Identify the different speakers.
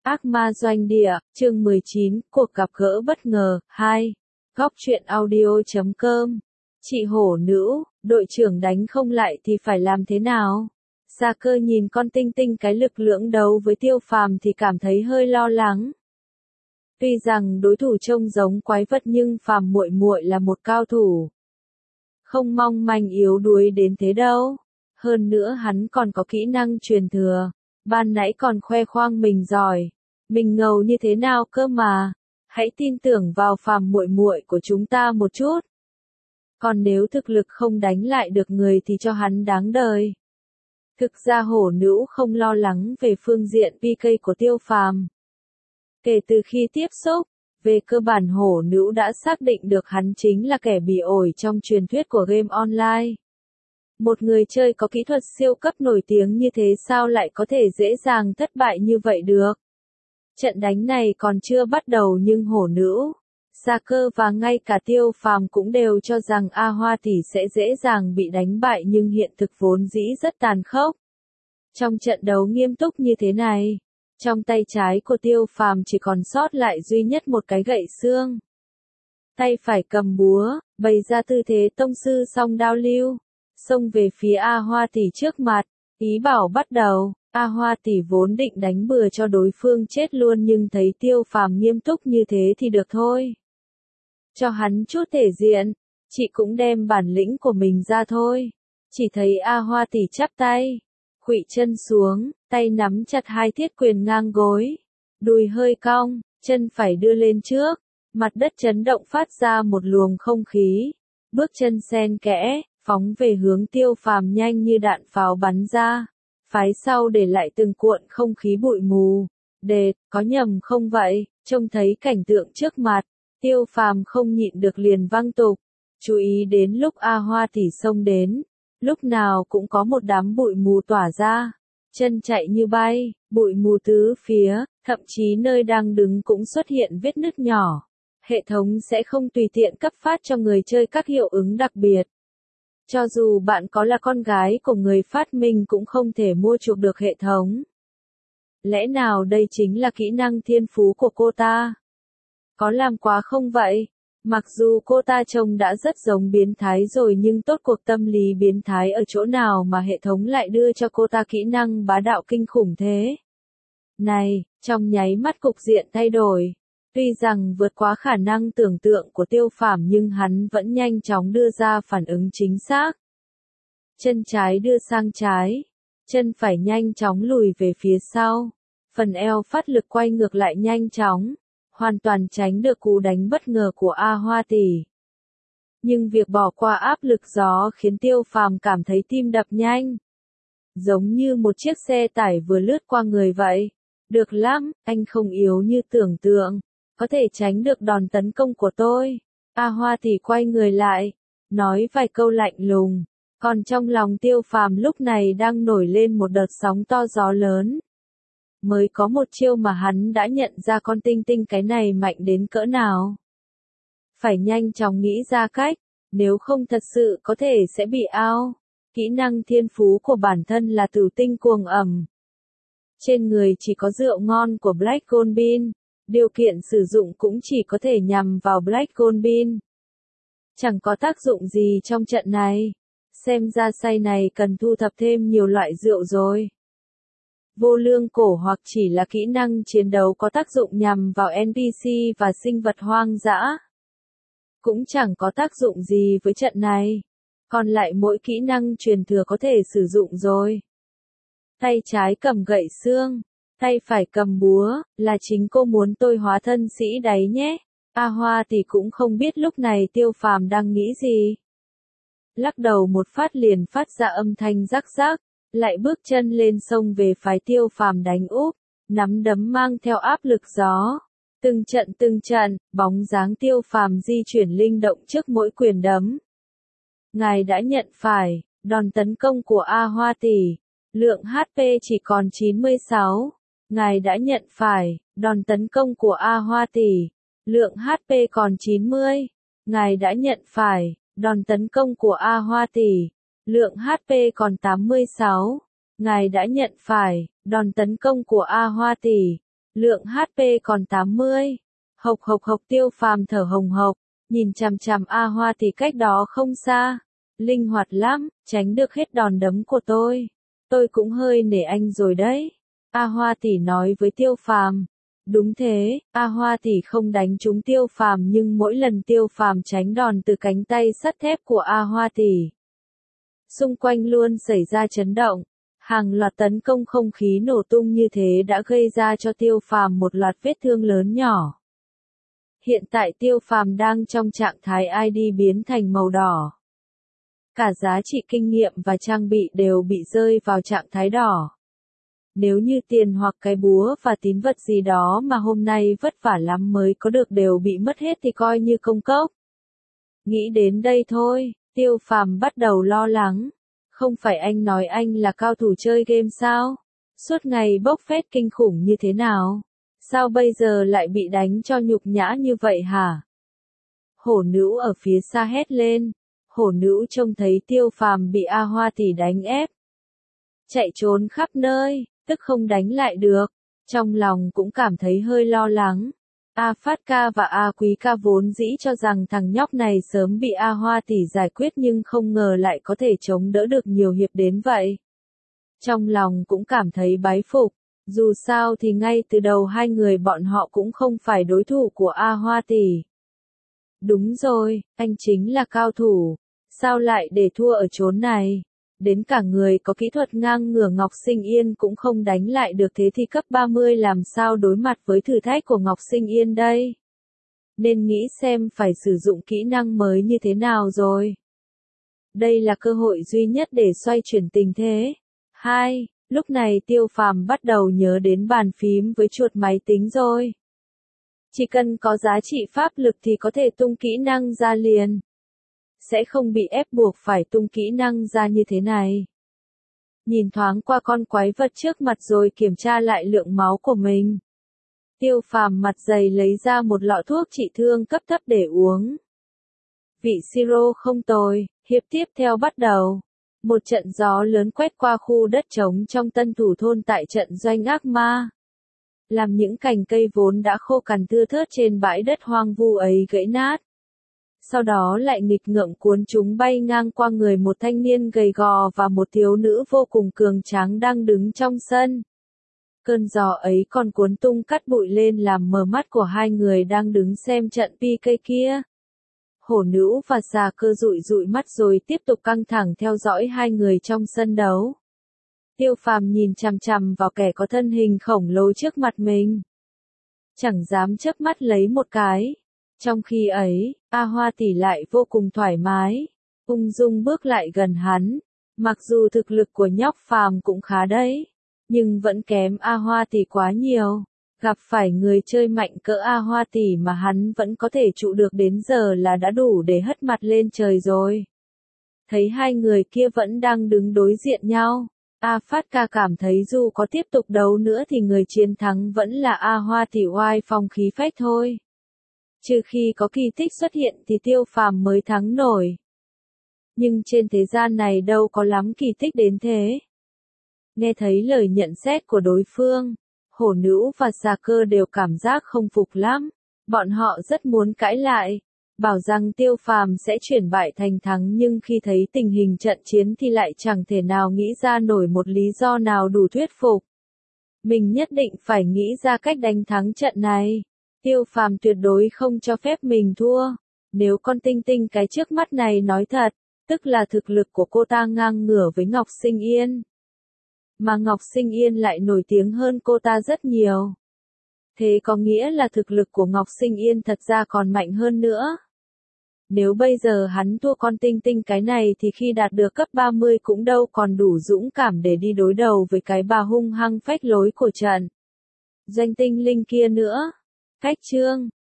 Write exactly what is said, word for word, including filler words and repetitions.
Speaker 1: Ác ma doanh địa, chương mười chín, cuộc gặp gỡ bất ngờ, hai. Góc truyện audio chấm com. Chị hổ nữ, đội trưởng đánh không lại thì phải làm thế nào? Gia Cơ nhìn con Tinh Tinh cái lực lưỡng đấu với Tiêu Phàm thì cảm thấy hơi lo lắng. Tuy rằng đối thủ trông giống quái vật nhưng Phàm muội muội là một cao thủ. Không mong manh yếu đuối đến thế đâu. Hơn nữa hắn còn có kỹ năng truyền thừa. Ban nãy còn khoe khoang mình giỏi. Mình ngầu như thế nào cơ mà. Hãy tin tưởng vào Phàm muội muội của chúng ta một chút. Còn nếu thực lực không đánh lại được người thì cho hắn đáng đời. Thực ra hổ nữ không lo lắng về phương diện pê ca của Tiêu Phàm. Kể từ khi tiếp xúc, về cơ bản hổ nữ đã xác định được hắn chính là kẻ bị ổi trong truyền thuyết của game online. Một người chơi có kỹ thuật siêu cấp nổi tiếng như thế sao lại có thể dễ dàng thất bại như vậy được? Trận đánh này còn chưa bắt đầu nhưng hổ nữ, Gia Cơ và ngay cả Tiêu Phàm cũng đều cho rằng A Hoa tỷ sẽ dễ dàng bị đánh bại nhưng hiện thực vốn dĩ rất tàn khốc. Trong trận đấu nghiêm túc như thế này, trong tay trái của Tiêu Phàm chỉ còn sót lại duy nhất một cái gậy xương. Tay phải cầm búa, bày ra tư thế tông sư song đao lưu, xông về phía A Hoa tỷ trước mặt, ý bảo bắt đầu. A Hoa tỷ vốn định đánh bừa cho đối phương chết luôn nhưng thấy Tiêu Phàm nghiêm túc như thế thì được thôi. Cho hắn chút thể diện, chị cũng đem bản lĩnh của mình ra thôi. Chỉ thấy A Hoa tỷ chắp tay, khuỵu chân xuống, tay nắm chặt hai thiết quyền ngang gối, đùi hơi cong, chân phải đưa lên trước, mặt đất chấn động phát ra một luồng không khí, bước chân xen kẽ, phóng về hướng Tiêu Phàm nhanh như đạn pháo bắn ra. Phái sau để lại từng cuộn không khí bụi mù. Đệt, có nhầm không vậy? Trông thấy cảnh tượng trước mặt, Tiêu Phàm không nhịn được liền văng tục. Chú ý đến lúc A Hoa tỷ xông đến, lúc nào cũng có một đám bụi mù tỏa ra. Chân chạy như bay, bụi mù tứ phía, thậm chí nơi đang đứng cũng xuất hiện vết nứt nhỏ. Hệ thống sẽ không tùy tiện cấp phát cho người chơi các hiệu ứng đặc biệt. Cho dù bạn có là con gái của người phát minh cũng không thể mua chuộc được hệ thống. Lẽ nào đây chính là kỹ năng thiên phú của cô ta? Có làm quá không vậy? Mặc dù cô ta trông đã rất giống biến thái rồi nhưng tốt cuộc tâm lý biến thái ở chỗ nào mà hệ thống lại đưa cho cô ta kỹ năng bá đạo kinh khủng thế? Này, trong nháy mắt cục diện thay đổi. Tuy rằng vượt quá khả năng tưởng tượng của Tiêu Phàm nhưng hắn vẫn nhanh chóng đưa ra phản ứng chính xác. Chân trái đưa sang trái, chân phải nhanh chóng lùi về phía sau, phần eo phát lực quay ngược lại nhanh chóng, hoàn toàn tránh được cú đánh bất ngờ của A Hoa tỷ. Nhưng việc bỏ qua áp lực gió khiến Tiêu Phàm cảm thấy tim đập nhanh. Giống như một chiếc xe tải vừa lướt qua người vậy. Được lắm, anh không yếu như tưởng tượng. Có thể tránh được đòn tấn công của tôi. A Hoa tỷ quay người lại, nói vài câu lạnh lùng, còn trong lòng Tiêu Phàm lúc này đang nổi lên một đợt sóng to gió lớn. Mới có một chiêu mà hắn đã nhận ra con Tinh Tinh cái này mạnh đến cỡ nào. Phải nhanh chóng nghĩ ra cách, nếu không thật sự có thể sẽ bị ao. Kỹ năng thiên phú của bản thân là Tử Tinh Cuồng Ẩm. Trên người chỉ có rượu ngon của Black Gold Bean. Điều kiện sử dụng cũng chỉ có thể nhằm vào Black Gold Bean. Chẳng có tác dụng gì trong trận này. Xem ra say này cần thu thập thêm nhiều loại rượu rồi. Vô lương cổ hoặc chỉ là kỹ năng chiến đấu có tác dụng nhằm vào en pê xê và sinh vật hoang dã. Cũng chẳng có tác dụng gì với trận này. Còn lại mỗi kỹ năng truyền thừa có thể sử dụng rồi. Tay trái cầm gậy xương. Tay phải cầm búa, là chính cô muốn tôi hóa thân sĩ đáy nhé. A Hoa thì cũng không biết lúc này Tiêu Phàm đang nghĩ gì. Lắc đầu một phát liền phát ra âm thanh rắc rắc, lại bước chân lên sông về phái Tiêu Phàm đánh úp, nắm đấm mang theo áp lực gió. Từng trận từng trận, bóng dáng Tiêu Phàm di chuyển linh động trước mỗi quyền đấm. Ngài đã nhận phải, đòn tấn công của A Hoa tỷ, lượng hát pê chỉ còn chín mươi sáu. Ngài đã nhận phải, đòn tấn công của A Hoa tỷ, lượng hát pê còn chín mươi. Ngài đã nhận phải, đòn tấn công của A Hoa tỷ, lượng hát pê còn tám mươi sáu. Ngài đã nhận phải, đòn tấn công của A Hoa tỷ, Lượng hát pê còn tám mươi. Hộc hộc hộc Tiêu Phàm thở hồng hộc, nhìn chằm chằm A Hoa thì cách đó không xa. Linh hoạt lắm, tránh được hết đòn đấm của tôi. Tôi cũng hơi nể anh rồi đấy. A Hoa tỷ nói với Tiêu Phàm. Đúng thế, A Hoa tỷ không đánh trúng Tiêu Phàm nhưng mỗi lần Tiêu Phàm tránh đòn từ cánh tay sắt thép của A Hoa tỷ, xung quanh luôn xảy ra chấn động. Hàng loạt tấn công không khí nổ tung như thế đã gây ra cho Tiêu Phàm một loạt vết thương lớn nhỏ. Hiện tại Tiêu Phàm đang trong trạng thái i đê biến thành màu đỏ. Cả giá trị kinh nghiệm và trang bị đều bị rơi vào trạng thái đỏ. Nếu như tiền hoặc cái búa và tín vật gì đó mà hôm nay vất vả lắm mới có được đều bị mất hết thì coi như công cốc. Nghĩ đến đây thôi, Tiêu Phàm bắt đầu lo lắng. Không phải anh nói anh là cao thủ chơi game sao? Suốt ngày bốc phét kinh khủng như thế nào? Sao bây giờ lại bị đánh cho nhục nhã như vậy hả? Hổ nữ ở phía xa hét lên. Hổ nữ trông thấy Tiêu Phàm bị A Hoa tỷ đánh ép, chạy trốn khắp nơi, tức không đánh lại được. Trong lòng cũng cảm thấy hơi lo lắng. A Phát ca và A Quý ca vốn dĩ cho rằng thằng nhóc này sớm bị A Hoa tỷ giải quyết nhưng không ngờ lại có thể chống đỡ được nhiều hiệp đến vậy. Trong lòng cũng cảm thấy bái phục. Dù sao thì ngay từ đầu hai người bọn họ cũng không phải đối thủ của A Hoa tỷ. Đúng rồi, anh chính là cao thủ. Sao lại để thua ở chốn này? Đến cả người có kỹ thuật ngang ngửa Ngọc Sinh Yên cũng không đánh lại được, thế thì cấp ba mươi làm sao đối mặt với thử thách của Ngọc Sinh Yên đây? Nên nghĩ xem phải sử dụng kỹ năng mới như thế nào rồi. Đây là cơ hội duy nhất để xoay chuyển tình thế. hai. Lúc này Tiêu Phàm bắt đầu nhớ đến bàn phím với chuột máy tính rồi. Chỉ cần có giá trị pháp lực thì có thể tung kỹ năng ra liền. Sẽ không bị ép buộc phải tung kỹ năng ra như thế này. Nhìn thoáng qua con quái vật trước mặt rồi kiểm tra lại lượng máu của mình. Tiêu Phàm mặt dày lấy ra một lọ thuốc trị thương cấp thấp để uống. Vị siro không tồi, hiệp tiếp theo bắt đầu. Một trận gió lớn quét qua khu đất trống trong Tân Thủ thôn tại trận doanh ác ma. Làm những cành cây vốn đã khô cằn thưa thớt trên bãi đất hoang vu ấy gãy nát. Sau đó lại nghịch ngợm cuốn chúng bay ngang qua người một thanh niên gầy gò và một thiếu nữ vô cùng cường tráng đang đứng trong sân. Cơn gió ấy còn cuốn tung cát bụi lên làm mờ mắt của hai người đang đứng xem trận pi ca kia. Hổ nữ và xà cơ dụi dụi mắt rồi tiếp tục căng thẳng theo dõi hai người trong sân đấu. Tiêu Phàm nhìn chằm chằm vào kẻ có thân hình khổng lồ trước mặt mình. Chẳng dám chớp mắt lấy một cái. Trong khi ấy, A Hoa tỷ lại vô cùng thoải mái, ung dung bước lại gần hắn. Mặc dù thực lực của nhóc Phàm cũng khá đấy, nhưng vẫn kém A Hoa tỷ quá nhiều. Gặp phải người chơi mạnh cỡ A Hoa tỷ mà hắn vẫn có thể trụ được đến giờ là đã đủ để hất mặt lên trời rồi. Thấy hai người kia vẫn đang đứng đối diện nhau, A Phát ca cảm thấy dù có tiếp tục đấu nữa thì người chiến thắng vẫn là A Hoa tỷ oai phong khí phách thôi. Trừ khi có kỳ tích xuất hiện thì Tiêu Phàm mới thắng nổi. Nhưng trên thế gian này đâu có lắm kỳ tích đến thế. Nghe thấy lời nhận xét của đối phương, hổ nữ và xà cơ đều cảm giác không phục lắm. Bọn họ rất muốn cãi lại, bảo rằng Tiêu Phàm sẽ chuyển bại thành thắng, nhưng khi thấy tình hình trận chiến thì lại chẳng thể nào nghĩ ra nổi một lý do nào đủ thuyết phục. Mình nhất định phải nghĩ ra cách đánh thắng trận này. Tiêu Phàm tuyệt đối không cho phép mình thua. Nếu con tinh tinh cái trước mắt này nói thật, tức là thực lực của cô ta ngang ngửa với Ngọc Sinh Yên. Mà Ngọc Sinh Yên lại nổi tiếng hơn cô ta rất nhiều. Thế có nghĩa là thực lực của Ngọc Sinh Yên thật ra còn mạnh hơn nữa. Nếu bây giờ hắn thua con tinh tinh cái này thì khi đạt được cấp ba mươi cũng đâu còn đủ dũng cảm để đi đối đầu với cái bà hung hăng phách lối của trận doanh tinh linh kia nữa. Cách chương